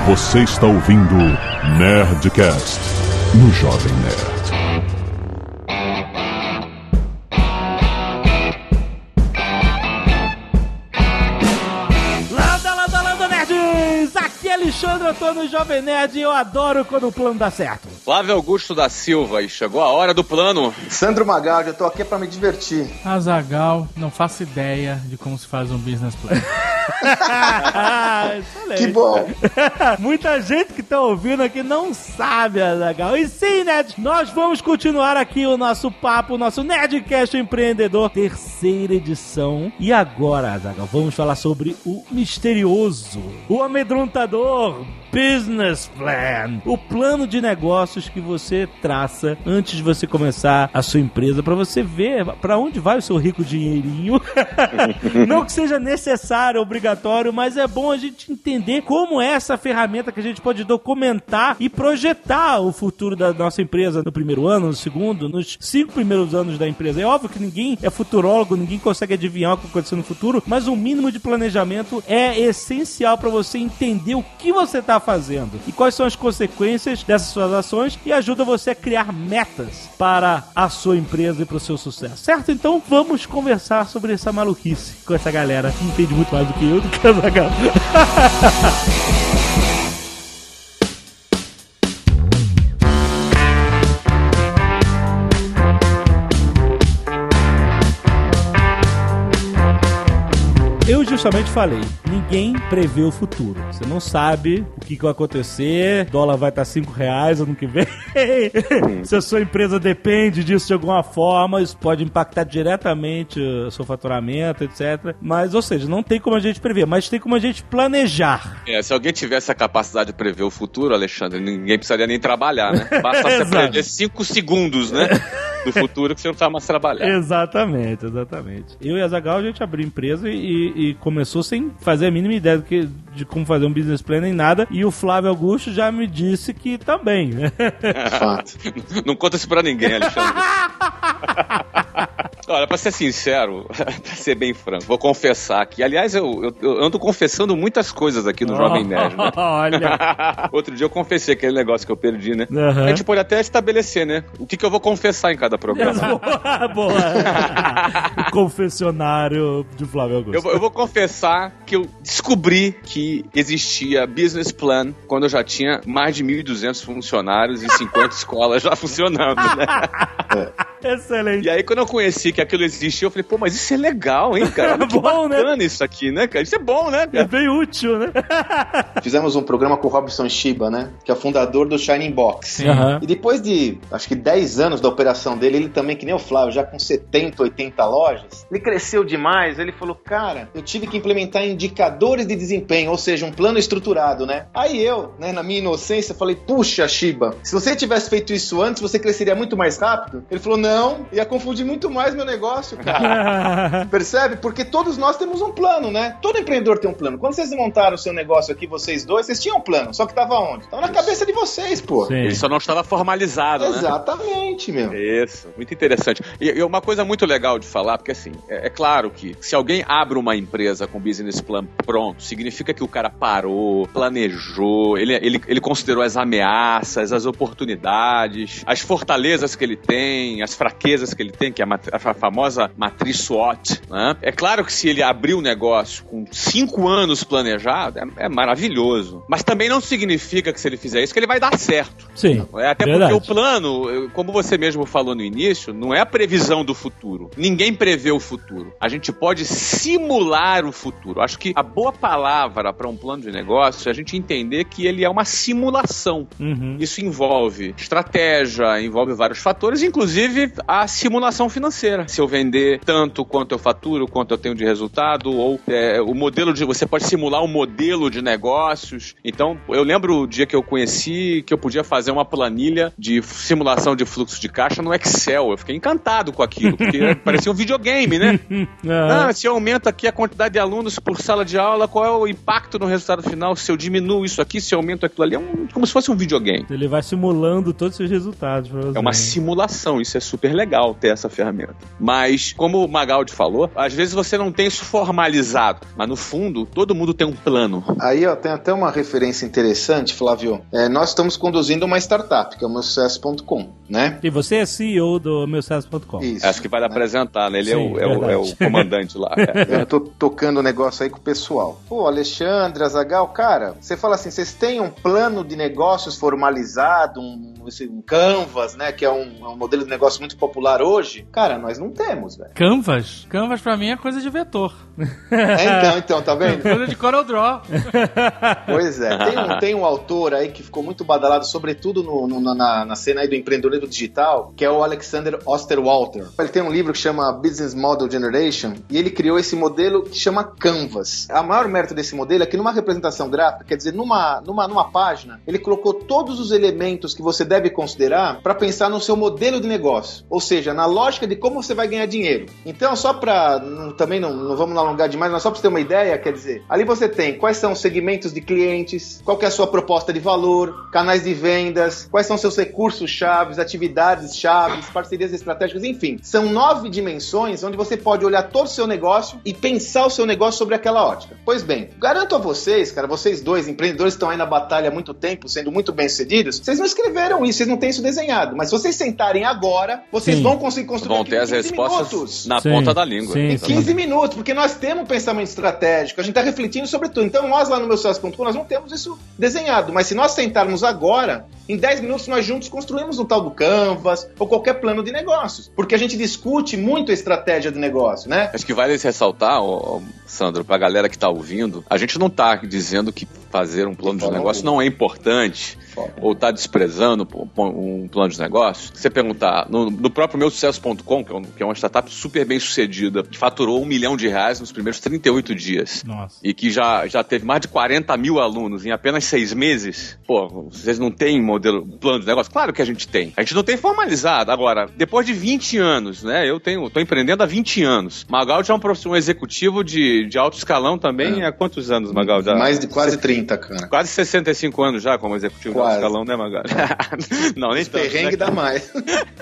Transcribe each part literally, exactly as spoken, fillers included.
Você está ouvindo Nerdcast no Jovem Nerd. Landa, landa, landa, nerds! Aqui é Alexandre, eu tô no Jovem Nerd e eu adoro quando o plano dá certo. Flávio Augusto da Silva, e chegou a hora do plano. Sandro Magaldi, eu tô aqui pra me divertir. Azaghal, não faço ideia de como se faz um business plan. Que bom. Muita gente que tá ouvindo aqui não sabe, Azaghal. E sim, Nerd, nós vamos continuar aqui o nosso papo, o nosso Nerdcast Empreendedor, terceira edição. E agora, Azaghal, vamos falar sobre o misterioso, o amedrontador Business Plan, o plano de negócios que você traça antes de você começar a sua empresa, para você ver para onde vai o seu rico dinheirinho. Não que seja necessário, obrigatório, mas é bom a gente entender como é essa ferramenta que a gente pode documentar e projetar o futuro da nossa empresa no primeiro ano, no segundo, nos cinco primeiros anos da empresa. É óbvio que ninguém é futurólogo, ninguém consegue adivinhar o que vai acontecer no futuro, mas um mínimo de planejamento é essencial para você entender o que você está fazendo e quais são as consequências dessas suas ações, e ajuda você a criar metas para a sua empresa e para o seu sucesso, certo? Então vamos conversar sobre essa maluquice com essa galera que entende muito mais do que eu, do que a Azaghal. Eu justamente falei, ninguém prevê o futuro. Você não sabe o que, que vai acontecer, o dólar vai estar cinco reais ano que vem. Se a sua empresa depende disso de alguma forma, isso pode impactar diretamente o seu faturamento, etcétera. Mas, ou seja, não tem como a gente prever, mas tem como a gente planejar. É, se alguém tivesse a capacidade de prever o futuro, Alexandre, ninguém precisaria nem trabalhar, né? Basta você prever cinco segundos, né? Do futuro que você não precisa mais trabalhar. Exatamente, exatamente. Eu e a Azaghal, a gente abriu empresa e, e começou sem fazer a mínima ideia do que, de como fazer um business plan nem nada. E o Flávio Augusto já me disse que também. Fato. Não conta isso pra ninguém, Alexandre. Olha, pra ser sincero, pra ser bem franco, vou confessar que, aliás, eu, eu, eu ando confessando muitas coisas aqui no oh, Jovem Nerd, né? Olha! Outro dia eu confessei aquele negócio que eu perdi, né? Uhum. A gente pode até estabelecer, né? O que, que eu vou confessar em cada programa. Boa, boa. O confessionário de Flávio Augusto. Eu, eu vou confessar que eu descobri que existia business plan quando eu já tinha mais de mil e duzentos funcionários e cinquenta escolas já funcionando, né? É. Excelente. E aí, quando eu conheci que aquilo existia, eu falei, pô, mas isso é legal, hein, cara? É bom, bacana, né? Isso aqui, né, cara? Isso é bom, né, cara? É bem útil, né? Fizemos um programa com o Robson Shiba, né? Que é o fundador do Shining Box. Uhum. E depois de, acho que dez anos da operação dele, ele também, que nem o Flávio, já com setenta, oitenta lojas, ele cresceu demais. Ele falou, cara, eu tive que implementar indicadores de desempenho, ou seja, um plano estruturado, né? Aí eu, né, na minha inocência, falei, puxa, Shiba, se você tivesse feito isso antes, você cresceria muito mais rápido? Ele falou, não, ia confundir muito mais meu negócio, cara. Percebe? Porque todos nós temos um plano, né? Todo empreendedor tem um plano. Quando vocês montaram o seu negócio aqui, vocês dois, vocês tinham um plano, só que tava onde? Tava na cabeça de vocês, pô. Sim. Ele só não estava formalizado, né? Exatamente, meu. Isso, muito interessante. E, e uma coisa muito legal de falar, porque assim, é, é claro que se alguém abre uma empresa com business plan pronto, significa que o cara parou, planejou, ele, ele, ele considerou as ameaças, as oportunidades, as fortalezas que ele tem, as fraquezas que ele tem, que é a, mat- a famosa matriz SWOT, né? É claro que se ele abrir o negócio com cinco anos planejado, é, é maravilhoso. Mas também não significa que se ele fizer isso, que ele vai dar certo. Sim, É, até verdade. porque o plano, como você mesmo falou no início, não é a previsão do futuro. Ninguém prevê o futuro. A gente pode simular o futuro. Acho que a boa palavra para um plano de negócio é a gente entender que ele é uma simulação. Uhum. Isso envolve estratégia, envolve vários fatores, inclusive a simulação financeira. Se eu vender tanto quanto eu faturo, quanto eu tenho de resultado, ou é, o modelo de... Você pode simular um modelo de negócios. Então, eu lembro o dia que eu conheci que eu podia fazer uma planilha de simulação de fluxo de caixa no Excel. Eu fiquei encantado com aquilo, porque parecia um videogame, né? Uhum. Ah, se eu aumento aqui a quantidade de alunos por sala de aula, qual é o impacto no resultado final? Se eu diminuo isso aqui, se eu aumento aquilo ali, é um, como se fosse um videogame. Ele vai simulando todos os seus resultados pra você. É uma simulação, isso é super super legal ter essa ferramenta. Mas, como o Magaldi falou, às vezes você não tem isso formalizado, mas no fundo, todo mundo tem um plano. Aí, ó, tem até uma referência interessante, Flávio. É, nós estamos conduzindo uma startup, que é o meu sucesso ponto com, né? E você é C E O do meu sucesso ponto com. Isso. Acho que vale né? apresentar, né? Ele Sim, é, o, é, o, é o comandante lá. É. Eu tô tocando o negócio aí com o pessoal. Pô, Alexandre, Azaghal, cara, você fala assim, vocês têm um plano de negócios formalizado, um, um Canvas, né, que é um, um modelo de negócio muito popular hoje? Cara, nós não temos, velho. Canvas? Canvas pra mim é coisa de vetor. É, então, então, tá vendo? Coisa de CorelDRAW. Pois é, tem um, tem um autor aí que ficou muito badalado, sobretudo no, no, na, na cena aí do empreendedorismo digital, que é o Alexander Osterwalder. Ele tem um livro que chama Business Model Generation, e ele criou esse modelo que chama Canvas. A maior mérito desse modelo é que numa representação gráfica, quer dizer, numa, numa, numa página, ele colocou todos os elementos que você deve considerar para pensar no seu modelo de negócio, ou seja, na lógica de como você vai ganhar dinheiro. Então, só para, também não, não vamos alongar demais, mas só para você ter uma ideia, quer dizer, ali você tem quais são os segmentos de clientes, qual que é a sua proposta de valor, canais de vendas, quais são seus recursos chaves, atividades chaves, parcerias estratégicas, enfim. São nove dimensões onde você pode olhar todo o seu negócio e pensar o seu negócio sobre aquela ótica. Pois bem, garanto a vocês, cara, vocês dois empreendedores estão aí na batalha há muito tempo, sendo muito bem-sucedidos, vocês não escreveram isso, vocês não têm isso desenhado, mas se vocês sentarem agora, vocês Sim. vão conseguir construir Vão ter as respostas minutos. na Sim. ponta da língua. Sim, Em sim. quinze minutos, porque nós temos um pensamento estratégico, a gente está refletindo sobre tudo. Então nós lá no meu sucesso ponto com, nós não temos isso desenhado, mas se nós sentarmos agora, em dez minutos nós juntos construímos um tal do Canvas ou qualquer plano de negócios, porque a gente discute muito a estratégia do negócio, né? Acho que vale ressaltar, ó, ó, Sandro, pra galera que tá ouvindo, a gente não tá dizendo que fazer um plano de negócio não é importante, ou tá desprezando um plano de negócio. Se você perguntar, no, no próprio meu sucesso ponto com, que é, um, que é uma startup super bem sucedida, que faturou um milhão de reais nos primeiros trinta e oito dias. Nossa. E que já, já teve mais de quarenta mil alunos em apenas seis meses. Pô, vocês não têm modelo, plano de negócio? Claro que a gente tem. A gente não tem formalizado. Agora, depois de vinte anos, né? Eu tenho, tô empreendendo há vinte anos. Magaldi é um, um executivo de, de alto escalão também. É. Há quantos anos, Magaldi? Mais de quase trinta, cara. Quase sessenta e cinco anos já como executivo Quase. de alto escalão, né, Magaldi? Não, nem tanto. Perrengue né? dá mais.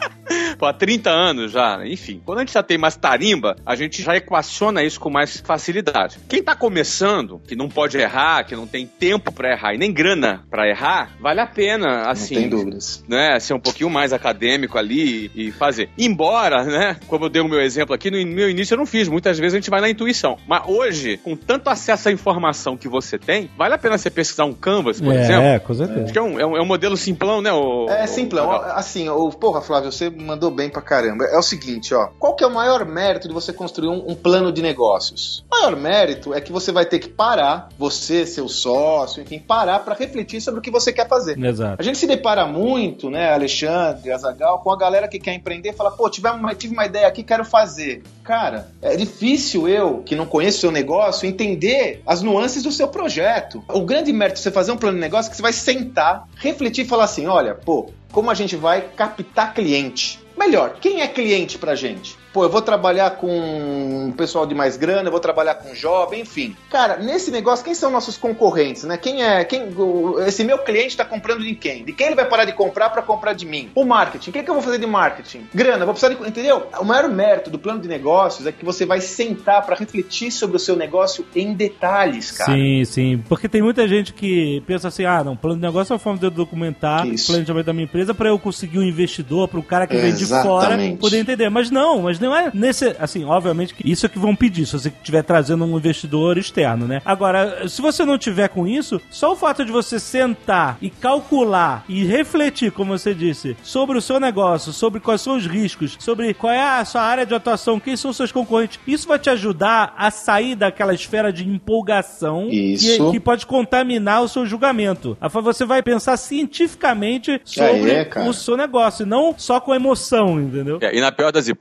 Pô, há trinta anos já, enfim. Quando a gente já tem mais tarimba, a gente já equaciona isso com mais facilidade. Quem tá começando, que não pode errar, que não tem tempo pra errar e nem grana pra errar, vale a pena, assim... Não tem dúvidas. Né, ser um pouquinho mais acadêmico ali e, e fazer. Embora, né, como eu dei o meu exemplo aqui, no meu início eu não fiz. Muitas vezes a gente vai na intuição. Mas hoje, com tanto acesso à informação que você tem, vale a pena você pesquisar um Canvas, por é, exemplo? É, com certeza. Acho que é um, é um, é um modelo simplão, né? O, É o, simplão, o... assim, o, porra, Flávio, você mandou bem pra caramba. É o seguinte, ó, qual que é o maior mérito de você construir um, um plano de negócios? O maior mérito é que você vai ter que parar, você, seu sócio, enfim, parar pra refletir sobre o que você quer fazer. Exato. A gente se depara muito, né, Alexandre, Azaghal, com a galera que quer empreender e fala, pô, tive uma, tive uma ideia aqui, quero fazer. Cara, é difícil eu, que não conheço o seu negócio, entender as nuances do seu projeto. O grande mérito de você fazer um plano de negócio é que você vai sentar, refletir e falar assim, olha, pô, como a gente vai captar cliente? Melhor, quem é cliente pra gente? Pô, eu vou trabalhar com um pessoal de mais grana, eu vou trabalhar com jovem, enfim. Cara, nesse negócio, quem são nossos concorrentes, né? Quem é, quem, esse meu cliente tá comprando de quem? De quem ele vai parar de comprar pra comprar de mim? O marketing, o que, que eu vou fazer de marketing? Grana, vou precisar de, entendeu? O maior mérito do plano de negócios é que você vai sentar pra refletir sobre o seu negócio em detalhes, cara. Sim, sim. Porque tem muita gente que pensa assim, ah, não, plano de negócio é uma forma de eu documentar Isso. o planejamento da minha empresa pra eu conseguir um investidor, pro cara que vem de fora Exatamente. poder entender. Mas não, mas não é nesse... Assim, obviamente que isso é que vão pedir, se você estiver trazendo um investidor externo, né? Agora, se você não tiver com isso, só o fato de você sentar e calcular e refletir, como você disse, sobre o seu negócio, sobre quais são os riscos, sobre qual é a sua área de atuação, quem são os seus concorrentes, isso vai te ajudar a sair daquela esfera de empolgação que, Isso. que pode contaminar o seu julgamento. Você vai pensar cientificamente sobre é, cara. o seu negócio, não só com emoção, entendeu? É, e na pior das hipóteses, Alexandre,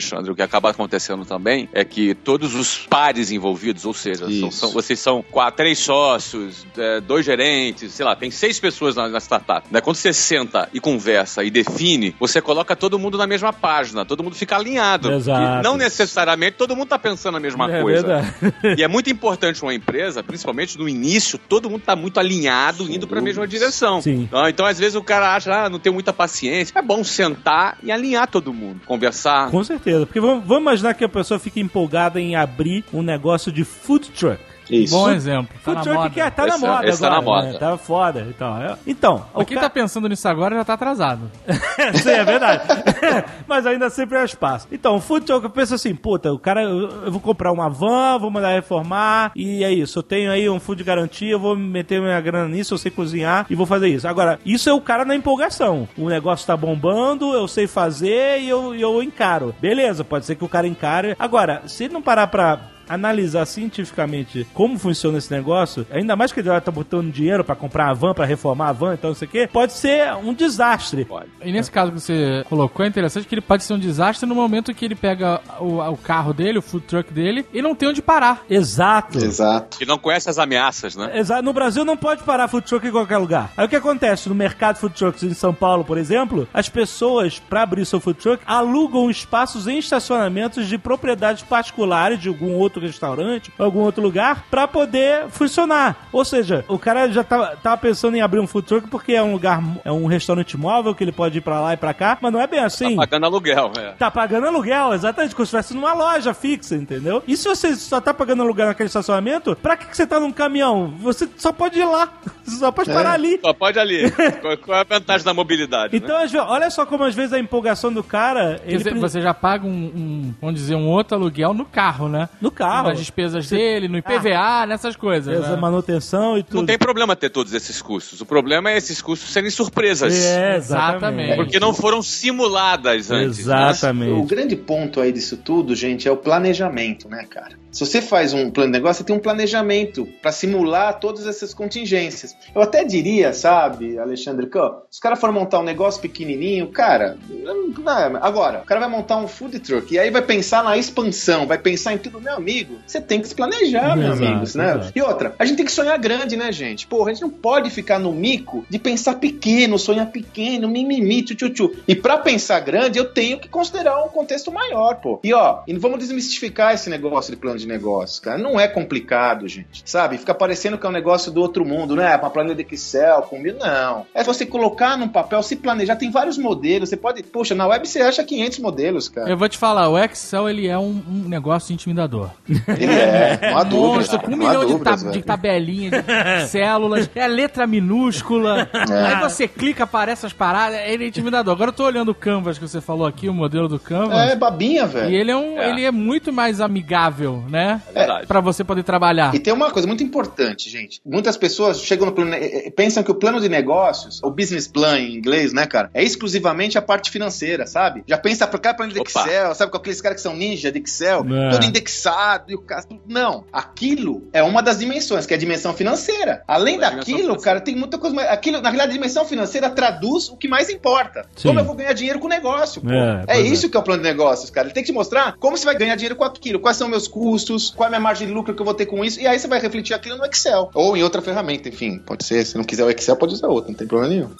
Alexandre, o que acaba acontecendo também é que todos os pares envolvidos, ou seja, são, são, vocês são quatro, três sócios, é, dois gerentes, sei lá, tem seis pessoas na, na startup. Né? Quando você senta e conversa e define, você coloca todo mundo na mesma página, todo mundo fica alinhado. Exato. E não necessariamente todo mundo tá pensando a mesma é coisa. Verdade. E é muito importante uma empresa, principalmente no início, todo mundo tá muito alinhado, indo pra mesma direção. Sim. Então, então, às vezes, o cara acha, ah, não tenho muita paciência. É bom sentar e alinhar todo mundo, conversar. Com certeza, porque vamos, vamos imaginar que a pessoa fica empolgada em abrir um negócio de food truck. Isso. Bom exemplo. Tá Food truck que é, tá na esse, moda esse agora. tá na moda. Né? Tá foda. Então, então Mas quem ca... tá pensando nisso agora já tá atrasado. Sim, é verdade. Mas ainda sempre há espaço. Então, o food truck, eu penso assim, puta, o cara, eu, eu vou comprar uma van, vou mandar reformar, e é isso. Eu tenho aí um food de garantia, eu vou meter minha grana nisso, eu sei cozinhar, e vou fazer isso. Agora, isso é o cara na empolgação. O negócio tá bombando, eu sei fazer, e eu, eu encaro. Beleza, pode ser que o cara encare. Agora, se ele não parar pra analisar cientificamente como funciona esse negócio, ainda mais que ele já tá botando dinheiro pra comprar a van, pra reformar a van, então não sei o quê, pode ser um desastre. Pode. E nesse caso que você colocou, é interessante que ele pode ser um desastre no momento que ele pega o, o carro dele, o food truck dele, e não tem onde parar. Exato. Exato. E não conhece as ameaças, né? Exato. No Brasil não pode parar food truck em qualquer lugar. Aí o que acontece? No mercado food trucks em São Paulo, por exemplo, as pessoas, pra abrir seu food truck, alugam espaços em estacionamentos de propriedades particulares de algum outro restaurante, algum outro lugar, pra poder funcionar. Ou seja, o cara já tava, tava pensando em abrir um food truck porque é um lugar, é um restaurante móvel que ele pode ir pra lá e pra cá, mas não é bem assim. Tá pagando aluguel, é. Tá pagando aluguel, exatamente, como se estivesse numa loja fixa, entendeu? E se você só tá pagando aluguel naquele estacionamento, pra que, que você tá num caminhão? Você só pode ir lá, você só pode É. parar ali. Só pode ali. qual, qual é a vantagem da mobilidade, Então, né? às vezes, olha só como às vezes a empolgação do cara... Quer Ele dizer, pre- você já paga um, um, vamos dizer, um outro aluguel no carro, né? No carro. Nas despesas dele, no I P V A, nessas coisas. Essa Né? manutenção e tudo. Não tem problema ter todos esses custos. O problema é esses custos serem surpresas. É, Exatamente. exatamente. Porque não foram simuladas antes. Né? Exatamente. O grande ponto aí disso tudo, gente, é o planejamento, né, cara? Se você faz um plano de negócio, você tem um planejamento para simular todas essas contingências. Eu até diria, sabe, Alexandre, que ó, se o cara for montar um negócio pequenininho, cara, não, agora, o cara vai montar um food truck e aí vai pensar na expansão, vai pensar em tudo, meu amigo, você tem que se planejar, meu Exato, amigos, né? exato. E outra, a gente tem que sonhar grande, né, gente? Porra, a gente não pode ficar no mico de pensar pequeno, sonhar pequeno, mimimi, tchu-tchu-tchu. E pra pensar grande, eu tenho que considerar um contexto maior, pô. E ó, e vamos desmistificar esse negócio de plano de negócios, cara. Não é complicado, gente. Sabe? Fica parecendo que é um negócio do outro mundo, né? Uma planilha de Excel, com mil. Não. É você colocar num papel, se planejar. Tem vários modelos. Você pode... Poxa, na web você acha quinhentos modelos, cara. Eu vou te falar, o Excel, ele é um, um negócio intimidador. Ele é. Não há dúvidas. Monstro, com um não há milhão de, dúvidas, tab- de velho. tabelinhas, de células, é letra minúscula. Aí você clica, aparece as paradas, ele é intimidador. Agora eu tô olhando o Canvas que você falou aqui, o modelo do Canvas. É, babinha, velho. E ele é, um, É. ele é muito mais amigável, né? É verdade. Pra você poder trabalhar. E tem uma coisa muito importante, gente. Muitas pessoas chegam no plano, eh, eh, pensam que o plano de negócios, o business plan em inglês, né, cara, é exclusivamente a parte financeira, sabe? Já pensa pra cá plano de Opa. Excel, sabe, com aqueles caras que são ninja de Excel, É. todo indexado e o cara... Não, aquilo é uma das dimensões, que é a dimensão financeira. Além É a dimensão daquilo, financeira. cara, tem muita coisa mais... Aquilo, na realidade, a dimensão financeira traduz o que mais importa. Sim. Como eu vou ganhar dinheiro com o negócio, pô. É, É, pois é. isso que é o plano de negócios, cara. Ele tem que te mostrar como você vai ganhar dinheiro com aquilo, quais são meus custos, qual é a minha margem de lucro que eu vou ter com isso, e aí você vai refletir aquilo no Excel. Ou em outra ferramenta, enfim, pode ser. Se não quiser o Excel, pode usar outra, não tem problema nenhum.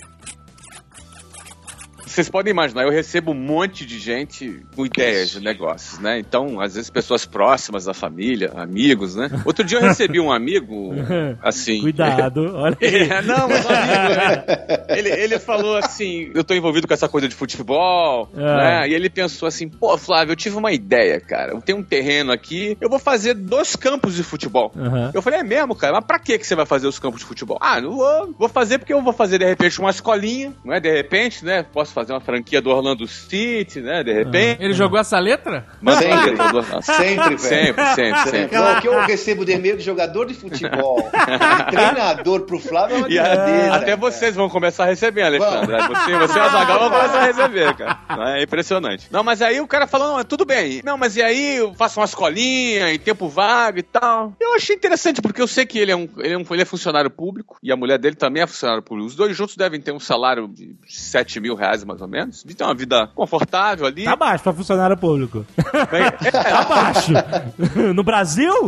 Vocês podem imaginar, eu recebo um monte de gente com ideias de negócios, né? Então, às vezes, pessoas próximas da família, amigos, né? Outro dia eu recebi um amigo, assim... Cuidado, olha aí. É, não, mas um amigo, né? ele, ele falou assim, eu tô envolvido com essa coisa de futebol, É. né? E ele pensou assim, pô, Flávio, eu tive uma ideia, cara. Eu tenho um terreno aqui, eu vou fazer dois campos de futebol. Uhum. Eu falei, é mesmo, cara? Mas pra que que você vai fazer os campos de futebol? Ah, não vou. Vou fazer porque eu vou fazer, de repente, uma escolinha, não é? De repente, né? Posso fazer uma franquia do Orlando City, né? De repente. Ele jogou essa letra? Mas Sempre. eu tô- Nossa. Sempre, velho. Sempre, sempre, sempre. Não, o que eu recebo de e-mail de jogador de futebol, de treinador pro Flávio é uma E a- grandeza. até vocês vão começar a receber, Alexandre. Você, você e a Zagal vão começar a receber, cara. É impressionante. Não, mas aí o cara falou, não, tudo bem. Não, mas e aí eu faço uma escolinha em tempo vago e tal. Eu achei interessante, porque eu sei que ele é, um, ele, é um, ele é funcionário público e a mulher dele também é funcionário público. Os dois juntos devem ter um salário de sete mil reais mais ou menos, de ter uma vida confortável ali. Tá baixo pra funcionário público. É, é, Tá baixo. No Brasil?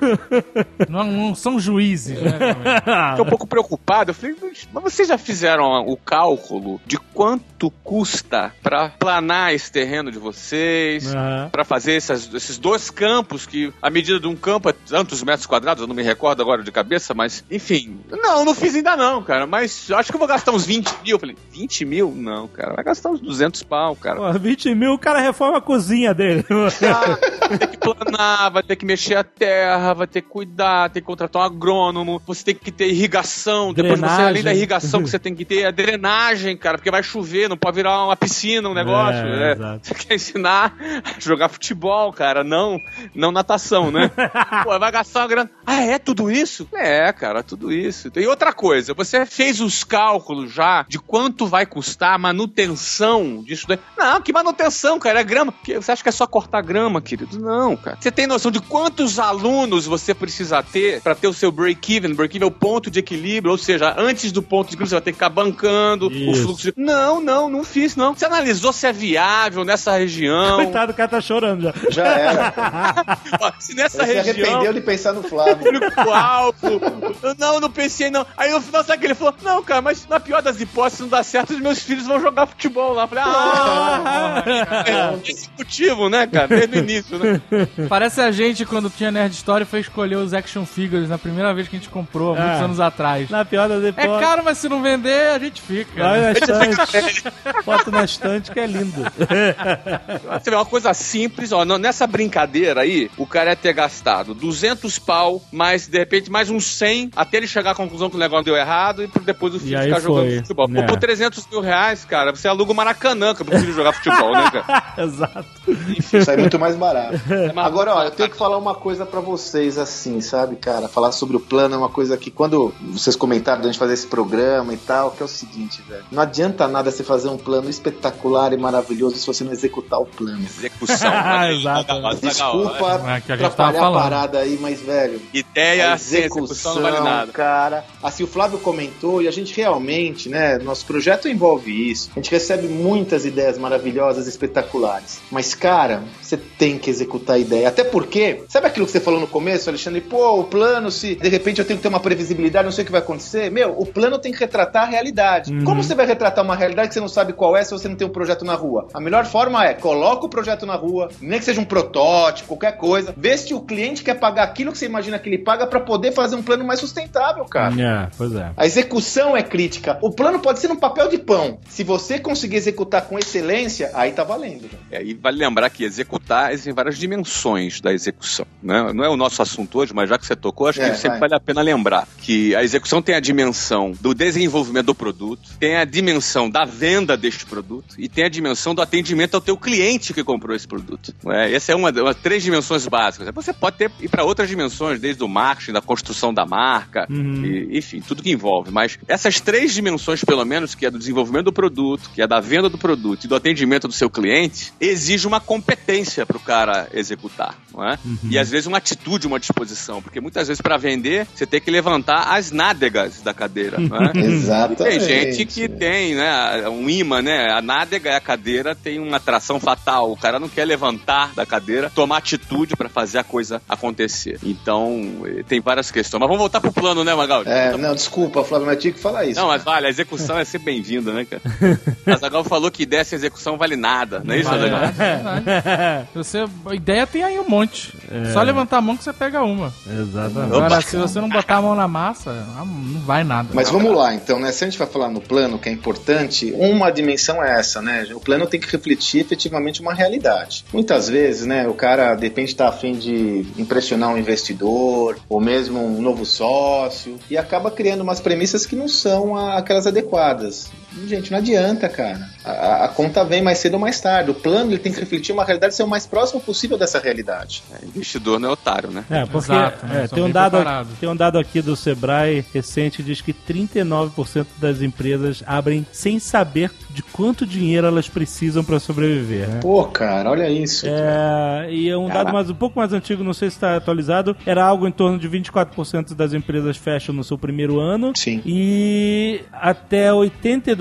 Não, não são juízes, né? Fiquei um pouco preocupado. Eu falei, mas vocês já fizeram o cálculo de quanto custa pra planar esse terreno de vocês, Uhum. pra fazer essas, esses dois campos, que a medida de um campo é tantos metros quadrados, eu não me recordo agora de cabeça, mas, enfim. Não, não fiz ainda não, cara, mas acho que eu vou gastar uns vinte mil. Eu falei, vinte mil? Não, cara, vai gastar uns duzentos pau, cara. Pô, vinte mil, o cara reforma a cozinha dele. Ah, vai ter que planar, vai ter que mexer a terra, vai ter que cuidar, tem que contratar um agrônomo, você tem que ter irrigação, depois você, além da irrigação que você tem que ter, a drenagem, cara, porque vai chover, não pode virar uma piscina, um negócio, É, né? Você quer ensinar a jogar futebol, cara, não, não natação, né? Pô, vai gastar uma grana. Ah, é tudo isso? É, cara, tudo isso. E outra coisa, você fez os cálculos já de quanto vai custar a manutenção disso daí? Não, que manutenção, cara, é grama. Você acha que é só cortar grama, querido? Não, cara. Você tem noção de quantos alunos você precisa ter pra ter o seu break-even? Break-even é o ponto de equilíbrio, ou seja, antes do ponto de equilíbrio você vai ter que ficar bancando Isso. o fluxo de... Não, não, não fiz, não. Você analisou se é viável nessa região? Coitado, o cara tá chorando já. Já era. Ó, se nessa Ele se região... arrependeu de pensar no Flávio. Público-alvo. Eu, não, não pensei não. Aí no final, sabe o que ele falou? Não, cara, mas na pior das hipóteses, não dá certo, os meus filhos vão jogar futebol lá. Eu falei, ah, é executivo, né, cara? Desde o início, né? Parece a gente, quando tinha Nerd Story, foi escolher os action figures na primeira vez que a gente comprou, há muitos É. anos atrás. Na pior das É hipóteses. caro, mas se não vender, a gente fica. Vai na estante. Bota na estante que é lindo. Você vê uma coisa simples, ó, não- nessa brincadeira aí, o cara ia ter gastado duzentos pau, mais, de repente, mais uns cem, até ele chegar à conclusão que o negócio deu errado e depois o filho E aí ficar foi, jogando futebol. né? Pô, por trezentos mil reais, cara, você aluga o Maracanã pro filho jogar futebol, né, cara? Exato. Sai muito mais barato. mais Agora, ó, eu tenho que falar uma coisa pra vocês, assim, sabe, cara? Falar sobre o plano é uma coisa que, quando vocês comentaram durante fazer esse programa e tal, que é o seguinte, velho. Não adianta nada você fazer um plano espetacular e maravilhoso se você não executar o plano. Execução. Exato. Desculpa É que a gente tava atrapalhar a falando. parada aí, mas, velho, Ideia a sem execução, execução não vale nada. cara. Assim, o Flávio comentou e a gente realmente, né, nosso projeto envolve isso. A gente recebe muitas ideias maravilhosas, espetaculares. Mas, cara, você tem que executar a ideia. Até porque, sabe aquilo que você falou no começo, Alexandre? Pô, o plano, se de repente eu tenho que ter uma previsibilidade, não sei o que vai acontecer. Meu, o plano tem que retratar a realidade. Uhum. Como você vai retratar uma realidade que você não sabe qual é se você não tem um projeto na rua? A melhor forma é, coloca o projeto na rua, nem que seja um protótipo, qualquer coisa. Vê se o cliente quer pagar aquilo que você imagina que ele paga pra poder fazer um plano mais sustentável, cara. É, pois é. A execução é crítica. O plano pode ser um papel de pão. Se você conseguir executar com excelência, aí tá valendo. Já. É, e vale lembrar que executar existem várias dimensões da execução, né? Não é o nosso assunto hoje, mas já que você tocou, acho É, que sempre vai. vale a pena lembrar que a execução tem a dimensão do desenvolvimento do produto, tem a dimensão da venda deste produto e tem a dimensão do atendimento ao teu cliente que comprou esse produto. É, essa é uma das três dimensões básicas. Você pode ter, ir para outras dimensões, desde o marketing, da construção da marca, Uhum. e, enfim, tudo que envolve. Mas essas três dimensões, pelo menos, que é do desenvolvimento do produto, que é da venda do produto e do atendimento do seu cliente, exige uma competência para o cara executar, não é? Uhum. E às vezes uma atitude, uma disposição, porque muitas vezes para vender você tem que levantar as nádegas da cadeira, não é? Exatamente. Tem gente que tem, né, um imã, né? A nádega e a cadeira tem uma atração fatal. O cara não quer levantar da cadeira, tomar atitude para fazer a coisa acontecer. Então, eh, tem várias questões. Mas vamos voltar pro plano, né, Magaldi? É, não, desculpa, Flávio, mas tinha que falar isso. Não, mas vale, a execução é sempre bem-vinda, né, cara? A Zagal falou que ideia sem execução vale nada, não é isso, Vale Zagal? nada, é verdade. Você, a ideia tem aí um monte. Só levantar a mão que você pega uma. Exatamente. Agora, se você não botar a mão na massa, não vai nada. Mas vamos lá, então, né? Se a gente vai falar no plano, que é importante, uma dimensão é essa, né? O plano tem que refletir efetivamente uma realidade. Muitas vezes, né, o cara, de repente, está a fim de impressionar um investidor, ou mesmo um novo sócio, e acaba criando umas premissas que não são a- aquelas adequadas. E, gente, não adianta, cara. A, a conta vem mais cedo ou mais tarde. O plano ele tem que refletir uma realidade e ser o mais próximo possível dessa realidade. É, investidor não é otário, né? É, porque Exato, né? é, São tem, um bem dado, preparados. tem um dado aqui do Sebrae recente que diz que trinta e nove por cento das empresas abrem sem saber de quanto dinheiro elas precisam para sobreviver, né? Pô, cara, olha isso. É, e é um dado mais, um pouco mais antigo, não sei se está atualizado, era algo em torno de vinte e quatro por cento das empresas fecham no seu primeiro ano Sim. e até oitenta e dois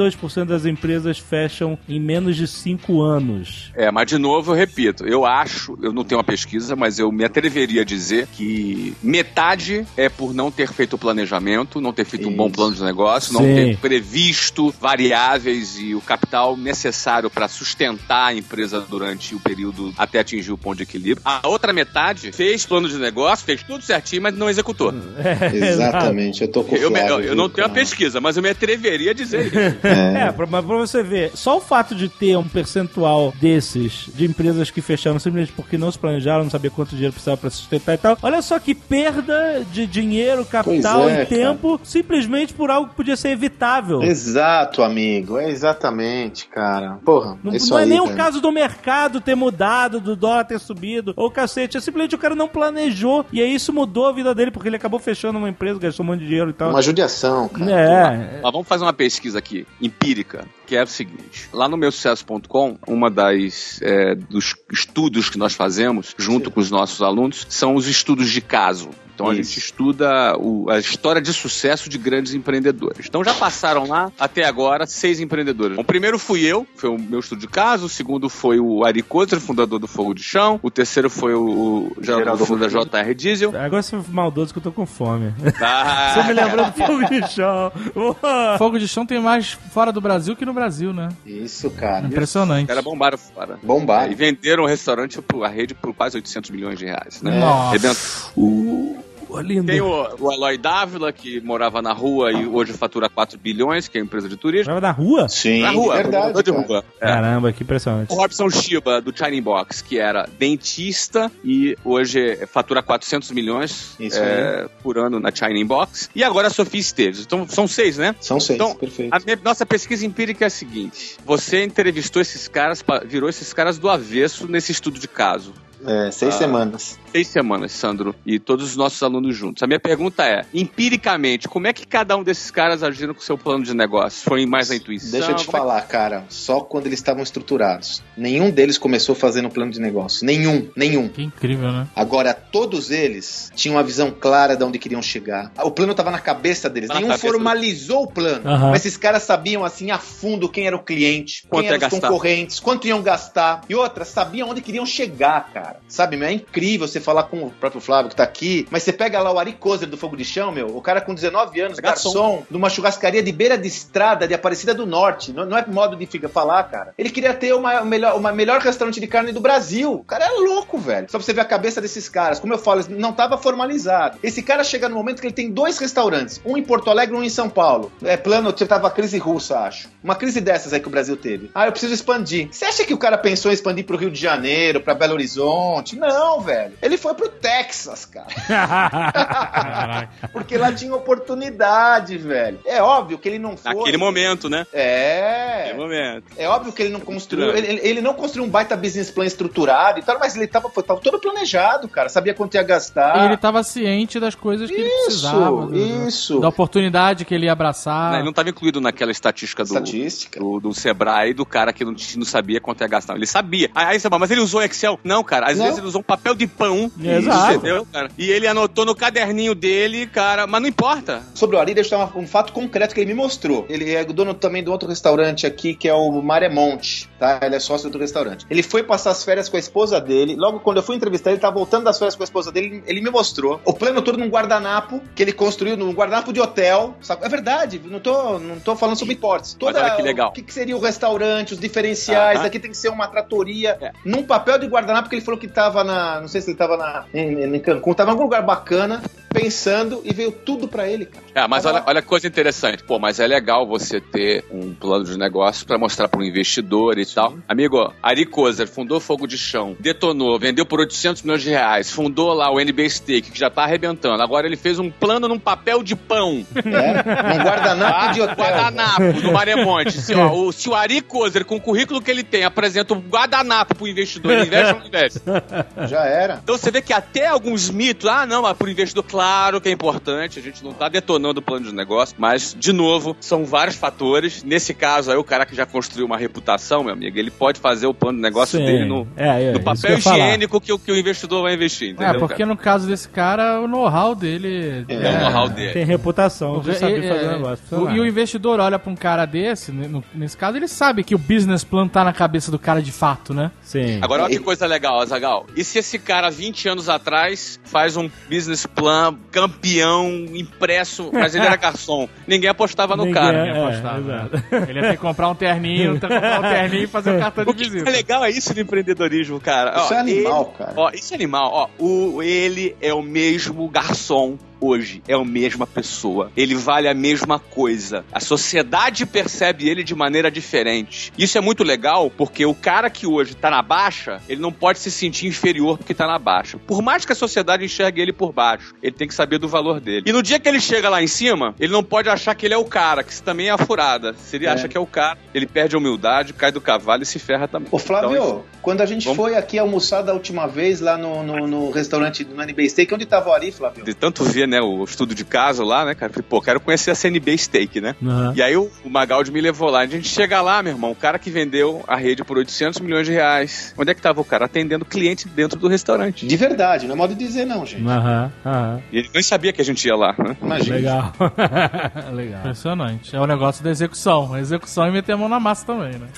dois por cento das empresas fecham em menos de cinco anos. É, mas de novo eu repito, eu acho, eu não tenho uma pesquisa, mas eu me atreveria a dizer que metade é por não ter feito o planejamento, não ter feito Isso. um bom plano de negócio, não Sim. ter previsto variáveis e o capital necessário para sustentar a empresa durante o período até atingir o ponto de equilíbrio. A outra metade fez plano de negócio, fez tudo certinho, mas não executou. É, exatamente, eu tô com o Eu, Flávio, eu, eu não viu, tenho cara? a pesquisa, mas eu me atreveria a dizer isso. É, pra, mas pra você ver, só o fato de ter um percentual desses, de empresas que fecharam simplesmente porque não se planejaram, não sabia quanto dinheiro precisava pra sustentar e tal, olha só que perda de dinheiro, capital é, e tempo, cara. Simplesmente por algo que podia ser evitável. Exato, amigo, é exatamente, cara. Porra, Não, isso não é aí, nem o cara. caso do mercado ter mudado, do dólar ter subido, ou cacete, é simplesmente o cara não planejou, e aí isso mudou a vida dele, porque ele acabou fechando uma empresa, gastou um monte de dinheiro e tal. Uma judiação, cara. É. Mas vamos fazer uma pesquisa aqui, empírica, que é o seguinte. Lá no meu sucesso ponto com, uma das é, dos estudos que nós fazemos, junto Sim. com os nossos alunos, são os estudos de caso. Então a Isso. gente estuda o, a história de sucesso de grandes empreendedores. Então já passaram lá, até agora, seis empreendedores. O primeiro fui eu, foi o meu estudo de caso. O segundo foi o Ari Kozer, fundador do Fogo de Chão. O terceiro foi o, o Geraldo Fundo da J R Diesel. Agora você foi maldoso que eu tô com fome. Ah, Você me lembrou do Fogo de Chão. Fogo de Chão tem mais fora do Brasil que no Brasil, né? Isso, cara. Impressionante. Era bombaram fora. Bombar. E venderam o restaurante, a rede, por quase oitocentos milhões de reais. Né? Nossa. Uh, lindo. Tem o, o Eloy Dávila, que morava na rua e hoje fatura quatro bilhões, que é uma empresa de turismo. Morava na rua? Sim, Na rua, verdade, de cara. rua. É. Caramba, que impressionante. O Robson Shiba, do China Box, que era dentista e hoje fatura quatrocentos milhões Isso é, por ano na China Box. E agora a Sofia Esteves. Então são seis, né? São seis, Então, perfeito. a minha- nossa pesquisa empírica é a seguinte: você entrevistou esses caras, pa- virou esses caras do avesso nesse estudo de caso. É, seis Ah. semanas. Seis semanas, Sandro, e todos os nossos alunos juntos. A minha pergunta é, empiricamente, como é que cada um desses caras agiram com o seu plano de negócio? Foi mais a intuição? Deixa eu te Como é que- falar, cara, só quando eles estavam estruturados. Nenhum deles começou fazendo um plano de negócio. Nenhum, nenhum. Que incrível, né? Agora, todos eles tinham uma visão clara de onde queriam chegar. O plano estava na cabeça deles. Tá na Nenhum cabeça formalizou o plano. Aham. Mas esses caras sabiam, assim, a fundo quem era o cliente, Quanto quem eram ia os gastar. concorrentes, quanto iam gastar. E outra, sabiam onde queriam chegar, cara. Sabe, meu? É incrível você falar com o próprio Flávio que tá aqui, mas você pega lá o Ari Kozer do Fogo de Chão, meu, o cara com dezenove anos, Garçom. garçom, numa churrascaria de beira de estrada de Aparecida do Norte. Não, não é modo de ficar falar, cara. Ele queria ter uma, o melhor, uma melhor restaurante de carne do Brasil. O cara é louco, velho. Só pra você ver a cabeça desses caras. Como eu falo, não tava formalizado. Esse cara chega no momento que ele tem dois restaurantes, um em Porto Alegre e um em São Paulo. É plano, tava a crise russa, acho. Uma crise dessas aí que o Brasil teve. Ah, eu preciso expandir. Você acha que o cara pensou em expandir pro Rio de Janeiro, pra Belo Horizonte? Não, velho. Ele foi pro Texas, cara. Porque lá tinha oportunidade, velho. É óbvio que ele não foi. Naquele momento, né? É. Naquele momento. É óbvio que ele não construiu. Ele, ele não construiu um baita business plan estruturado e tal, mas ele tava, tava todo planejado, cara. Sabia quanto ia gastar. E ele tava ciente das coisas que ele precisava. do- Isso. Da oportunidade que ele ia abraçar. Ele não estava incluído naquela estatística do, Estatística. do, do Sebrae, do cara que não, não sabia quanto ia gastar. Ele sabia. Aí você fala, mas ele usou Excel? Não, cara. Às Não. vezes ele usou um papel de pão. Exato. Entendeu, cara? E ele anotou no caderninho dele, cara. Mas não importa. Sobre o Ari, deixa eu dar um fato concreto que ele me mostrou. Ele é dono também do outro restaurante aqui, que é o Maremonte, tá? Ele é sócio do restaurante. Ele foi passar as férias com a esposa dele. Logo quando eu fui entrevistar, ele tava voltando das férias com a esposa dele. Ele me mostrou o plano todo num guardanapo que ele construiu, num guardanapo de hotel. Sabe? É verdade, não tô, não tô falando sobre hipótese. Mas olha que legal. O que, que seria o restaurante, os diferenciais, Aham. daqui tem que ser uma tratoria. É. Num papel de guardanapo que ele falou que tava na... Não sei se ele tava na, em, em Cancún, tava em algum lugar bacana, pensando, e veio tudo pra ele, cara. É, mas Tava olha, lá. olha que coisa interessante. Pô, mas é legal você ter um plano de negócio pra mostrar pro investidor e tal. Amigo, ó, Ari Kozer fundou Fogo de Chão, detonou, vendeu por oitocentos milhões de reais, fundou lá o N B Steak, que já tá arrebentando. Agora ele fez um plano num papel de pão. É, num guardanapo de hotel. Guardanapo do Maremonte. Se, ó, o, se o Ari Kozer, com o currículo que ele tem, apresenta um guardanapo pro investidor, ele investe ou não investe? Já era. Então você vê que até alguns mitos, ah, não, mas pro investidor, claro claro que é importante, a gente não tá detonando o plano de negócio, mas, de novo, são vários fatores. Nesse caso aí, o cara que já construiu uma reputação, meu amigo, ele pode fazer o plano de negócio Sim. dele no, é, é, no papel higiênico que, que o investidor vai investir, entendeu? É, porque cara? no caso desse cara, o know-how dele... É, é o know-how dele. Tem reputação de saber fazer o negócio. O, e o investidor olha pra um cara desse, no, nesse caso, ele sabe que o business plan tá na cabeça do cara de fato, né? Sim. Agora, olha que coisa legal, Azaghal. E se esse cara, vinte anos atrás, faz um business plan campeão, impresso, mas ele era garçom? Ninguém apostava no Ninguém, cara. Ninguém apostava. É, ele ia ter que comprar um terninho, comprar um terninho e fazer um cartão de visita. O que é legal é isso do empreendedorismo, cara. Isso ó, é animal, ele, cara. Ó, isso é animal. Ó, o, ele é o mesmo garçom hoje, é a mesma pessoa. Ele vale a mesma coisa. A sociedade percebe ele de maneira diferente. Isso é muito legal, porque o cara que hoje tá na baixa, ele não pode se sentir inferior porque tá na baixa. Por mais que a sociedade enxergue ele por baixo, ele tem que saber do valor dele. E no dia que ele chega lá em cima, ele não pode achar que ele é o cara, que isso também é a furada. Se ele é. acha que é o cara, ele perde a humildade, cai do cavalo e se ferra também. Ô Flávio, então, quando a gente vamos... foi aqui almoçar da última vez lá no, no, no restaurante do N B Steak, onde tava o Ari, Flávio? De tanto ver, né, o estudo de caso lá, né, cara? Falei, pô, quero conhecer a C N B Steak, né? Uhum. E aí o, o Magaldi me levou lá. A gente chega lá, meu irmão, o cara que vendeu a rede por oitocentos milhões de reais. Onde é que tava o cara? Atendendo cliente dentro do restaurante. De verdade, não é modo de dizer não, gente. Aham, uhum, aham. Uhum. E ele nem sabia que a gente ia lá, né? Imagina. Legal. Legal. Impressionante. É o negócio da execução. A execução e meter a mão na massa também, né?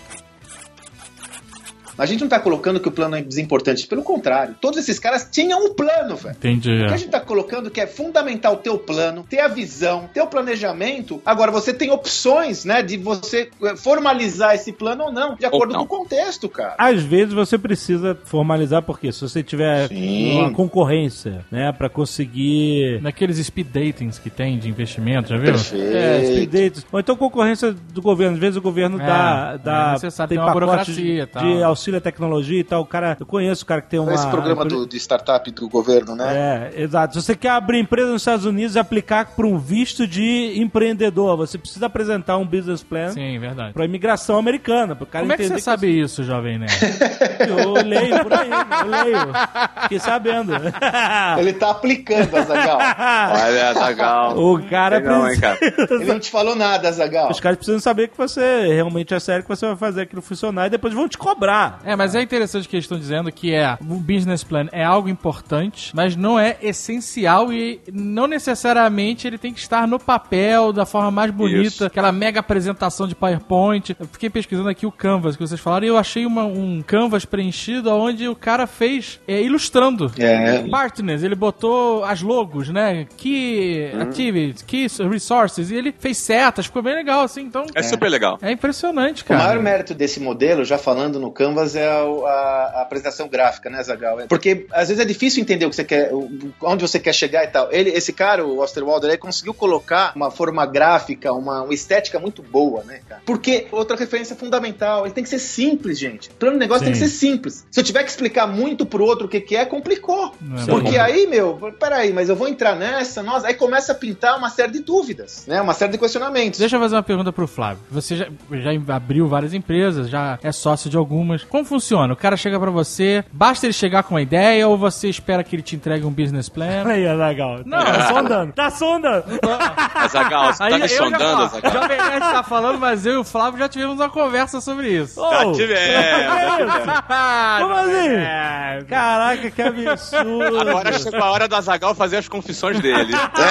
A gente não tá colocando que o plano é desimportante. Pelo contrário, todos esses caras tinham um plano, velho. Entendi. O que a gente tá colocando que é fundamental o teu plano, ter a visão, ter o planejamento. Agora, você tem opções, né, de você formalizar esse plano ou não, de acordo com o contexto, cara. Às vezes você precisa formalizar, porque se você tiver Sim. uma concorrência, né, pra conseguir... Naqueles speed datings que tem de investimento, já viu? Perfeito. É, speed datings. Ou então concorrência do governo. Às vezes o governo é, dá... dá é necessário tem ter uma pacote burocracia de, tal. de auxílio à tecnologia e tal. O cara, eu conheço o cara que tem uma... Esse programa do, de startup do governo, né? É, exato. Se você quer abrir empresa nos Estados Unidos e aplicar para um visto de empreendedor, você precisa apresentar um business plan. Sim, verdade. Para imigração americana. Pro cara Como é que você que sabe você... isso, jovem nerd? Eu leio por aí, eu leio. Fiquei sabendo. Ele tá aplicando, Azaghal. Olha, Azaghal. O cara Legal, precisa... hein, cara? Ele não te falou nada, Azaghal. Os caras precisam saber que você realmente é sério, que você vai fazer aquilo funcionar e depois vão te cobrar. É, mas é interessante que eles estão dizendo que é, o business plan é algo importante, mas não é essencial e não necessariamente ele tem que estar no papel da forma mais bonita, Isso. aquela mega apresentação de PowerPoint. Eu fiquei pesquisando aqui o Canvas que vocês falaram e eu achei uma, um Canvas preenchido onde o cara fez é, ilustrando. É. Partners, ele botou as logos, né? Key hum. Activities, Key Resources, e ele fez setas, ficou bem legal, assim, então... É, é super legal. É impressionante, cara. O maior mérito desse modelo, já falando no Canvas, é a, a, a apresentação gráfica, né, Azaghal? Porque às vezes é difícil entender o que você quer, onde você quer chegar e tal. Ele, esse cara, o Osterwalder, ele conseguiu colocar uma forma gráfica, uma, uma estética muito boa, né, cara? Porque outra referência fundamental, ele tem que ser simples, gente. O plano de negócio Sim. tem que ser simples. Se eu tiver que explicar muito pro outro o que, que é, complicou. Não, Porque não. aí, meu, peraí, mas eu vou entrar nessa, nossa, aí começa a pintar uma série de dúvidas, né? Uma série de questionamentos. Deixa eu fazer uma pergunta pro Flávio. Você já, já abriu várias empresas, já é sócio de algumas. Como funciona? O cara chega pra você, basta ele chegar com uma ideia ou você espera que ele te entregue um business plan? Aí, Azaghal. Não, tá sondando. Tá sondando. Azaghal, você tá me sondando, Azaghal. Já bem, a gente tá falando, mas eu e o Flávio já tivemos uma conversa sobre isso. Oh, já tivemos. Como assim? Caraca, que absurdo. Agora chegou a hora do Azaghal fazer as confissões dele.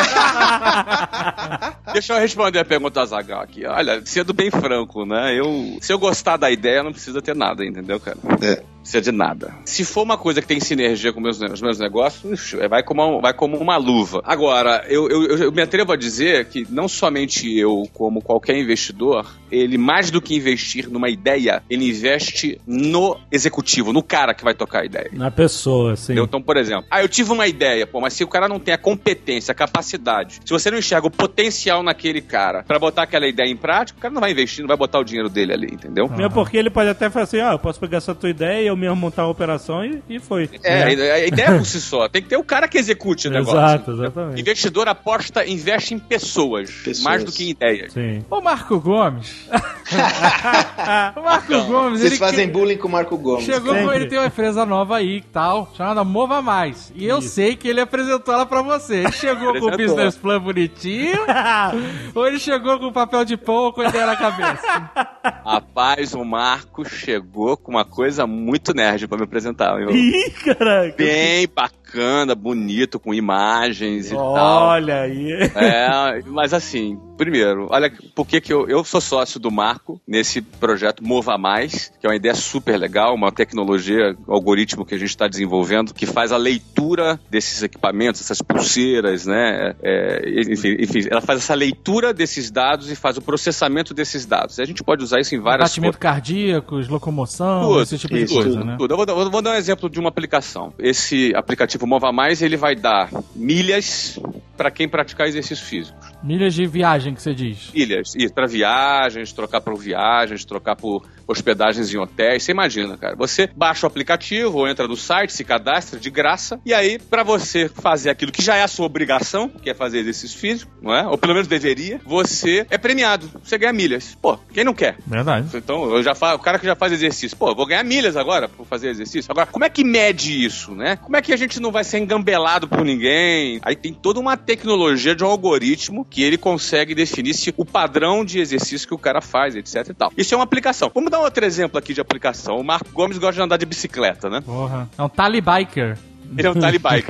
Deixa eu responder a pergunta do Azaghal aqui. Olha, sendo bem franco, né? Eu, se eu gostar da ideia, não precisa ter nada, entendeu, cara? É. Precisa de nada. Se for uma coisa que tem sinergia com meus, os meus negócios, vai como uma, vai como uma luva. Agora, eu, eu, eu me atrevo a dizer que não somente eu, como qualquer investidor, ele, mais do que investir numa ideia, ele investe no executivo, no cara que vai tocar a ideia. Na pessoa, sim. Então, por exemplo, ah, eu tive uma ideia, pô, mas se o cara não tem a competência, a capacidade, se você não enxerga o potencial naquele cara pra botar aquela ideia em prática, o cara não vai investir, não vai botar o dinheiro dele ali, entendeu? Mesmo porque ele pode até falar assim, ah, eu posso pegar essa tua ideia e eu eu mesmo montar a operação e, e foi. É, a ideia é por si só. Tem que ter o cara que execute o negócio. Exato, exatamente. Investidor aposta, investe em pessoas, pessoas. mais do que em ideias. Sim. O Marco Gomes. o Marco Não. Gomes. Vocês ele fazem que... bullying com o Marco Gomes. Chegou Sempre. com ele, tem uma empresa nova aí e tal, chamada Mova Mais. E eu Isso. sei que ele apresentou ela pra você. Ele chegou com o Apresentou. business plan bonitinho, ou ele chegou com papel de pão ou com a ideia na cabeça? Rapaz, o Marco chegou com uma coisa muito nerd pra me apresentar. Meu. Ih, caraca. Bem bacana, bonito, com imagens e tal. Olha aí. É, mas assim, primeiro, olha por que que eu, eu sou sócio do Marco nesse projeto Mova Mais, que é uma ideia super legal, uma tecnologia, um algoritmo que a gente está desenvolvendo, que faz a leitura desses equipamentos, essas pulseiras, né? É, enfim, enfim, ela faz essa leitura desses dados e faz o processamento desses dados. E a gente pode usar isso em várias... Batimento cardíaco, locomoção, Tudo, esse tipo de isso, coisa, Tudo, né? tudo. Eu vou, eu vou dar um exemplo de uma aplicação. Esse aplicativo Mova Mais, ele vai dar milhas para quem praticar exercícios físicos. Milhas de viagem que você diz. Milhas, isso, para viagens, trocar por viagens, trocar por hospedagens em hotéis. Você imagina, cara. Você baixa o aplicativo ou entra no site, se cadastra de graça, e aí, para você fazer aquilo que já é a sua obrigação, que é fazer exercício físico, não é? Ou pelo menos deveria, você é premiado. Você ganha milhas. Pô, quem não quer? Verdade. Então, eu já fa... o cara que já faz exercício, pô, eu vou ganhar milhas agora por fazer exercício. Agora, como é que mede isso, né? Como é que a gente não vai ser engambelado por ninguém? Aí tem toda uma tecnologia de um algoritmo que ele consegue definir se o padrão de exercício que o cara faz, etc e tal. Isso é uma aplicação. Vamos dar um outro exemplo aqui de aplicação. O Marco Gomes gosta de andar de bicicleta, né? Porra. É um talibiker. Ele é um talibiker.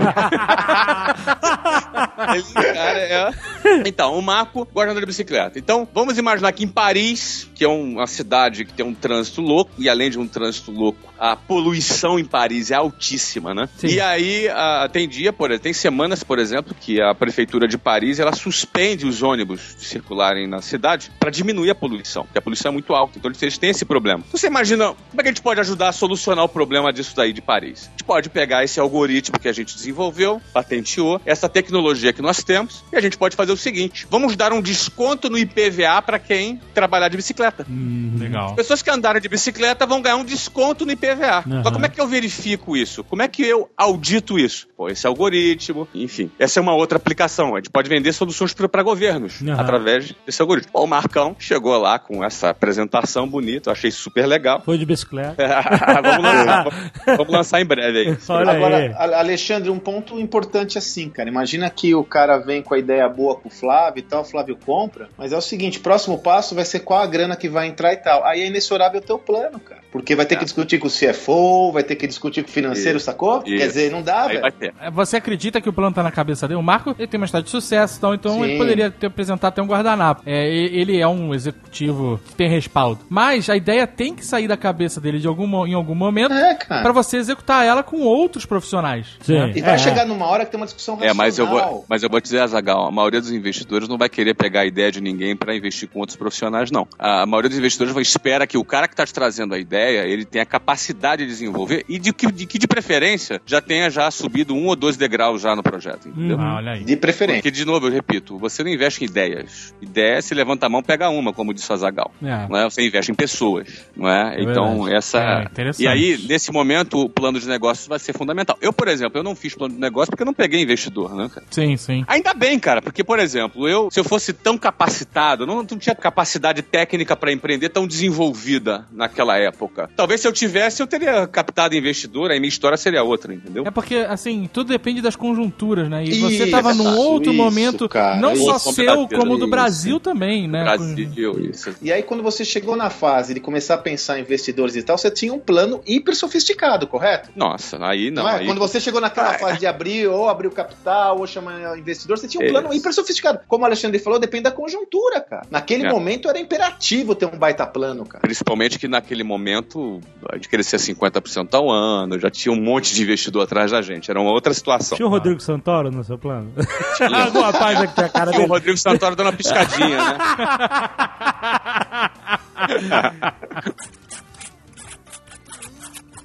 Ele, cara, é... Então, o Marco gosta de andar de bicicleta. Então, vamos imaginar que em Paris, que é uma cidade que tem um trânsito louco, e além de um trânsito louco, a poluição em Paris é altíssima, né? Sim. E aí, a, tem dia, por exemplo, tem semanas, por exemplo, que a prefeitura de Paris, ela suspende os ônibus de circularem na cidade para diminuir a poluição, porque a poluição é muito alta. Então, eles têm esse problema. Então, você imagina, como é que a gente pode ajudar a solucionar o problema disso daí de Paris? A gente pode pegar esse algoritmo que a gente desenvolveu, patenteou, essa tecnologia que nós temos, e a gente pode fazer o seguinte: vamos dar um desconto no I P V A para quem trabalhar de bicicleta. Hum, legal. Pessoas que andarem de bicicleta vão ganhar um desconto no I P V A. Uhum. Mas como é que eu verifico isso? Como é que eu audito isso? Pô, esse algoritmo, enfim. Essa é uma outra aplicação. A gente pode vender soluções para governos Uhum. através desse algoritmo. Pô, o Marcão chegou lá com essa apresentação bonita, eu achei super legal. Foi de bicicleta. vamos, lançar, vamos lançar em breve aí. Olha aí. Agora, A- Alexandre, um ponto importante assim, cara. Imagina que o cara vem com a ideia boa com o Flávio e tal, o Flávio compra, mas é o seguinte, próximo passo vai ser qual a grana que vai entrar e tal. Aí é inexorável o teu plano, cara. Porque vai ter É. que discutir com o C F O, vai ter que discutir com o financeiro, Isso. sacou? Isso. Quer dizer, não dá, Aí velho. vai ter. Você acredita que o plano tá na cabeça dele? O Marco, ele tem uma história de sucesso, então, então Sim. ele poderia ter apresentado até um guardanapo. É, e- ele é um executivo que tem respaldo. Mas a ideia tem que sair da cabeça dele de algum, mo- em algum momento É, cara. pra você executar ela com outros profissionais. Sim. né? E vai É. chegar numa hora que tem uma discussão É, racional. mas eu vou, mas eu vou te dizer, Azaghal, a maioria dos investidores não vai querer pegar a ideia de ninguém para investir com outros profissionais, não. A maioria dos investidores vai espera que o cara que está te trazendo a ideia, ele tenha a capacidade de desenvolver e de que, de que de preferência já tenha já subido um ou dois degraus já no projeto, entendeu? Uhum. Ah, olha aí. De preferência. Porque, de novo, eu repito, você não investe em ideias. Ideia, se levanta a mão, pega uma, como disse o Azaghal. É. Não é? Você investe em pessoas, não é? É então, verdade. essa... É, interessante. E aí, nesse momento, o plano de negócios vai ser fundamental. Eu, por exemplo, eu não fiz plano de negócio porque eu não peguei investidor, né, cara? Sim, sim. Ainda bem, cara, porque, por exemplo, eu, se eu fosse tão capacitado, não, não tinha capacidade técnica para empreender tão desenvolvida naquela época. Talvez se eu tivesse, eu teria captado investidor, aí minha história seria outra, entendeu? É porque, assim, tudo depende das conjunturas, né? E você Isso, tava num outro isso, momento, cara, não só isso. seu, como do Isso. Brasil também, né? Brasil, isso. E aí, quando você chegou na fase de começar a pensar em investidores e tal, você tinha um plano hiper sofisticado, correto? Nossa, aí não. Não é? aí... Quando você chegou naquela Ah, fase de abrir, ou abrir o capital, ou chamar investidor, você tinha um Isso. plano hiper sofisticado. Como o Alexandre falou, depende da conjuntura, cara. Naquele É. momento era imperativo ter um baita plano, cara. Principalmente que naquele momento a gente crescia cinquenta por cento ao ano, já tinha um monte de investidor atrás da gente. Era uma outra situação. Tinha o Rodrigo Santoro no seu plano? Alguma página que tinha a cara Tinha o dele? Rodrigo Santoro dando uma piscadinha, né?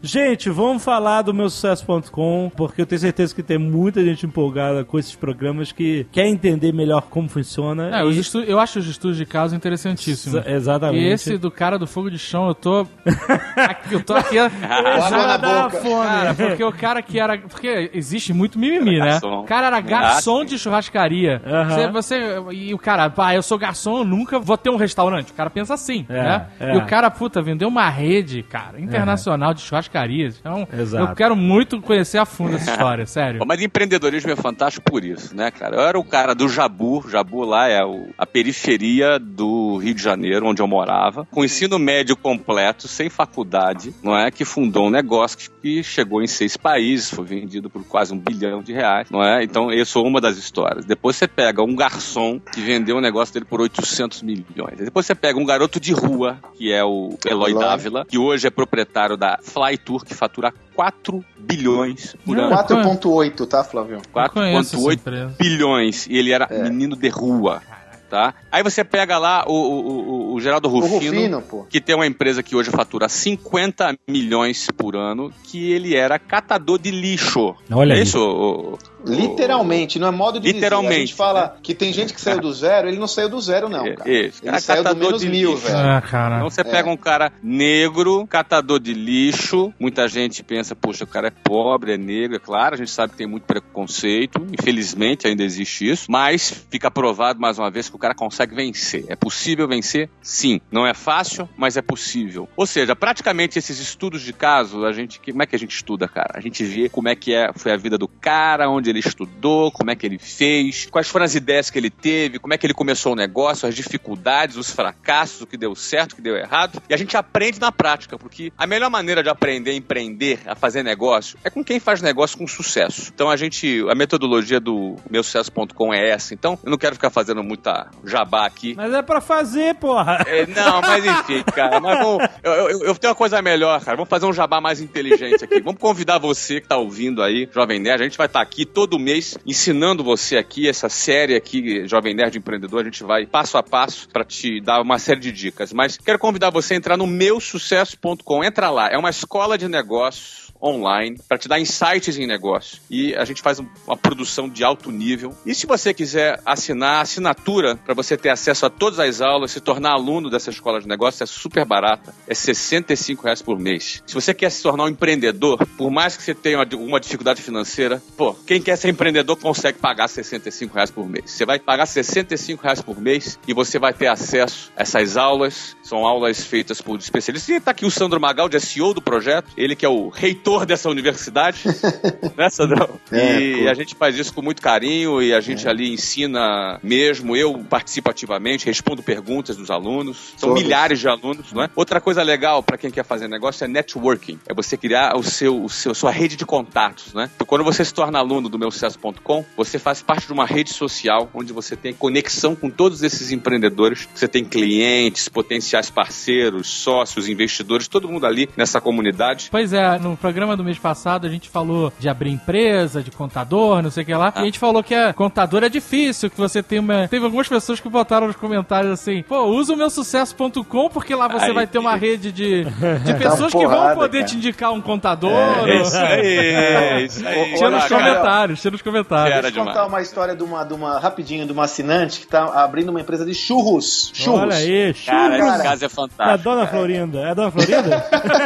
Gente, vamos falar do meu sucesso ponto com, porque eu tenho certeza que tem muita gente empolgada com esses programas que quer entender melhor como funciona. É, e... os estu... Eu acho os estudos de caso interessantíssimos. S- exatamente. E esse do cara do fogo de chão, eu tô... aqui, eu tô aqui... Água na boca. Cara, porque o cara que era... Porque existe muito mimimi, né? Garçom. O cara era garçom Ah, de churrascaria. Aham. Você, você... E o cara, pá, eu sou garçom, eu nunca vou ter um restaurante. O cara pensa assim, É, né? é. E o cara, puta, vendeu uma rede, cara, internacional de churrascarias. Então, Exato. eu quero muito conhecer a fundo essa história, sério. Bom, mas empreendedorismo é fantástico por isso, né, cara? Eu era o cara do Jabu. Jabu lá é o, a periferia do Rio de Janeiro, onde eu morava, com ensino médio completo, sem faculdade, não é? Que fundou um negócio que, que chegou em seis países, foi vendido por quase um bilhão de reais, não é? Então, eu sou uma das histórias. Depois você pega um garçom que vendeu um negócio dele por oitocentos milhões. Depois você pega um garoto de rua, que é o Eloy Eloy. Dávila, que hoje é proprietário da Flytour, que fatura quatro bilhões por Não, ano. quatro ponto oito, tá, Flávio? conheço quatro essa ponto oito empresa. bilhões. E ele era É. menino de rua. Tá? Aí você pega lá o, o, o, o Geraldo O Rufino, Rufino, pô. que tem uma empresa que hoje fatura cinquenta milhões por ano, que ele era catador de lixo. Olha é aí. isso? O, o, Literalmente, não é modo de Literalmente, dizer. A gente fala que tem gente que saiu do zero, ele não saiu do zero, não, É, cara. isso, Ele cara, saiu do catador menos de mil, lixo. velho. Ah, cara. Então você pega um cara negro, catador de lixo, muita gente pensa, poxa, o cara é pobre, é negro, é claro, a gente sabe que tem muito preconceito, infelizmente ainda existe isso, mas fica provado mais uma vez que o cara consegue vencer. É possível vencer? Sim. Não é fácil, mas é possível. Ou seja, praticamente esses estudos de caso, a gente, como é que a gente estuda, cara? A gente vê como é que é, foi a vida do cara, onde ele estudou, como é que ele fez, quais foram as ideias que ele teve, como é que ele começou o negócio, as dificuldades, os fracassos, o que deu certo, o que deu errado. E a gente aprende na prática, porque a melhor maneira de aprender a empreender, a fazer negócio, é com quem faz negócio com sucesso. Então a gente, a metodologia do meu sucesso ponto com é essa. Então eu não quero ficar fazendo muita jabá aqui. Mas é pra fazer, porra. É, não, mas enfim, cara. Mas vamos, eu, eu, eu tenho uma coisa melhor, cara. Vamos fazer um jabá mais inteligente aqui. Vamos convidar você que tá ouvindo aí, Jovem Nerd. A gente vai estar aqui todo mês ensinando você aqui, essa série aqui, Jovem Nerd Empreendedor. A gente vai passo a passo pra te dar uma série de dicas. Mas quero convidar você a entrar no meu sucesso ponto com. Entra lá. É uma escola de negócios online, para te dar insights em negócio. E a gente faz um, uma produção de alto nível. E se você quiser assinar a assinatura para você ter acesso a todas as aulas, se tornar aluno dessa escola de negócio, é super barata. É sessenta e cinco reais por mês. Se você quer se tornar um empreendedor, por mais que você tenha uma, uma dificuldade financeira, pô, quem quer ser empreendedor consegue pagar sessenta e cinco reais por mês. Você vai pagar sessenta e cinco reais por mês e você vai ter acesso a essas aulas. São aulas feitas por especialistas. E tá aqui o Sandro Magaldi, é C E O do projeto. Ele que é o reitor dessa universidade, né, Sandrão? É, e pô. a gente faz isso com muito carinho e a gente é. ali ensina mesmo. Eu participo ativamente, respondo perguntas dos alunos. São Todos. milhares de alunos, não é? Outra coisa legal para quem quer fazer negócio é networking. É você criar o seu, o seu, sua rede de contatos, né? Então, quando você se torna aluno do meu sucesso ponto com, você faz parte de uma rede social onde você tem conexão com todos esses empreendedores. Você tem clientes, potenciais parceiros, sócios, investidores, todo mundo ali nessa comunidade. Pois é, no programa do mês passado a gente falou de abrir empresa, de contador, não sei o que lá. Ah. E a gente falou que a contador é difícil, que você tem uma... Teve algumas pessoas que botaram nos comentários assim, pô, usa o meu sucesso ponto com porque lá você Aí. vai ter uma rede de, de pessoas Dá que vão porrada, poder cara. te indicar um contador. É ou- isso aí, é isso aí. Tinha nos Olha, cara. comentários, tinha nos comentários. Era Deixa eu contar demais. uma história de uma, de uma, rapidinho, de uma assinante que tá abrindo uma empresa de churros. Churros. Olha aí, Cara, churros. esse caso é É a fantástico. Dona Florinda. É a Dona Florinda?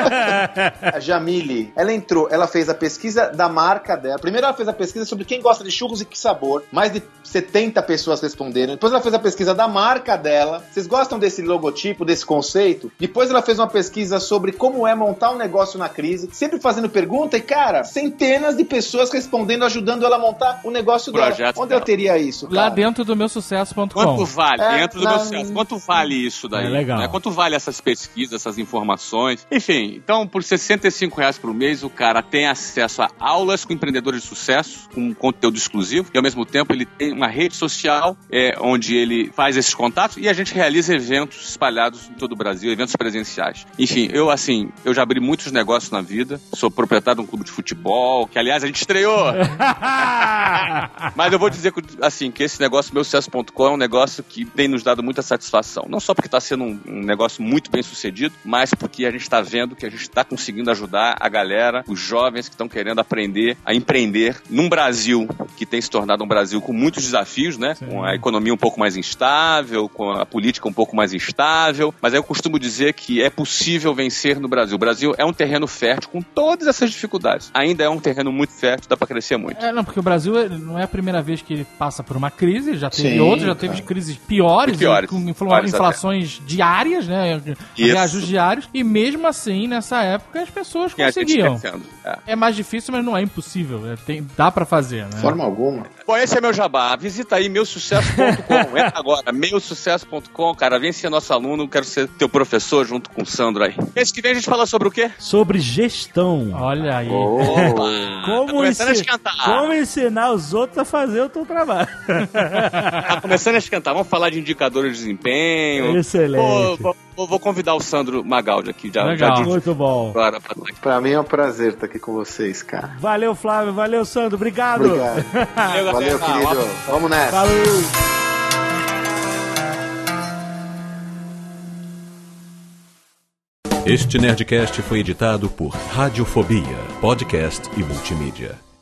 A Jamile, ela entrou, ela fez a pesquisa da marca dela. Primeiro ela fez a pesquisa sobre quem gosta de churros e que sabor. Mais de setenta pessoas responderam. Depois ela fez a pesquisa da marca dela. Vocês gostam desse logotipo, desse conceito? Depois ela fez uma pesquisa sobre como é montar um negócio na crise. Sempre fazendo pergunta e, cara, centenas de pessoas respondendo, ajudando ela a montar o negócio dela. Projeto Onde dela. eu teria isso, cara? Lá dentro do meu sucesso ponto com. Quanto vale, É, dentro do na- meu sucesso, quanto vale isso daí? É legal. Né? Quanto vale essas pesquisas, essas informações? Enfim, então por sessenta e cinco reais por mês depois o cara tem acesso a aulas com empreendedores de sucesso, com conteúdo exclusivo, e ao mesmo tempo ele tem uma rede social é, onde ele faz esses contatos e a gente realiza eventos espalhados em todo o Brasil, eventos presenciais. Enfim, eu assim, eu já abri muitos negócios na vida, sou proprietário de um clube de futebol, que aliás a gente estreou. Mas eu vou dizer que, assim, que esse negócio, meu sucesso ponto com, é um negócio que tem nos dado muita satisfação. Não só porque está sendo um, um negócio muito bem sucedido, mas porque a gente está vendo que a gente está conseguindo ajudar a galera, os jovens que estão querendo aprender a empreender num Brasil que tem se tornado um Brasil com muitos desafios, né? Sim. Com a economia um pouco mais instável, com a política um pouco mais instável, mas aí eu costumo dizer que é possível vencer no Brasil. O Brasil é um terreno fértil com todas essas dificuldades. Ainda é um terreno muito fértil, dá para crescer muito. É, não, porque o Brasil não é a primeira vez que ele passa por uma crise, já teve Sim, outras, já teve cara. crises piores, piores com infla- piores inflações até. diárias, né? Isso. Reajustes diários, e mesmo assim, nessa época, as pessoas E a gente conseguiam. crescendo. É. É mais difícil, mas não é impossível. É, tem, dá pra fazer, né? De forma alguma. Bom, esse é meu jabá. Visita aí meu sucesso ponto com. Entra agora, meu sucesso ponto com. Cara, vem ser nosso aluno. Quero ser teu professor junto com o Sandro aí. Mês que vem a gente fala sobre o quê? Sobre gestão. Olha aí. Tá Como, começando a ensi- esquentar. como ensinar os outros a fazer o teu trabalho. Tá começando a esquentar. Vamos falar de indicadores de desempenho. Excelente. Vou, vou- vou- vou convidar o Sandro Magaldi aqui. Já, Legal. já disse Muito bom. agora pra estar aqui. Pra mim é um prazer estar aqui com vocês, cara. Valeu, Flávio. Valeu, Sandro. Obrigado. Obrigado. Valeu, Valeu, galera. querido. Vamos nessa. Falou. Este Nerdcast foi editado por Radiofobia, podcast e multimídia.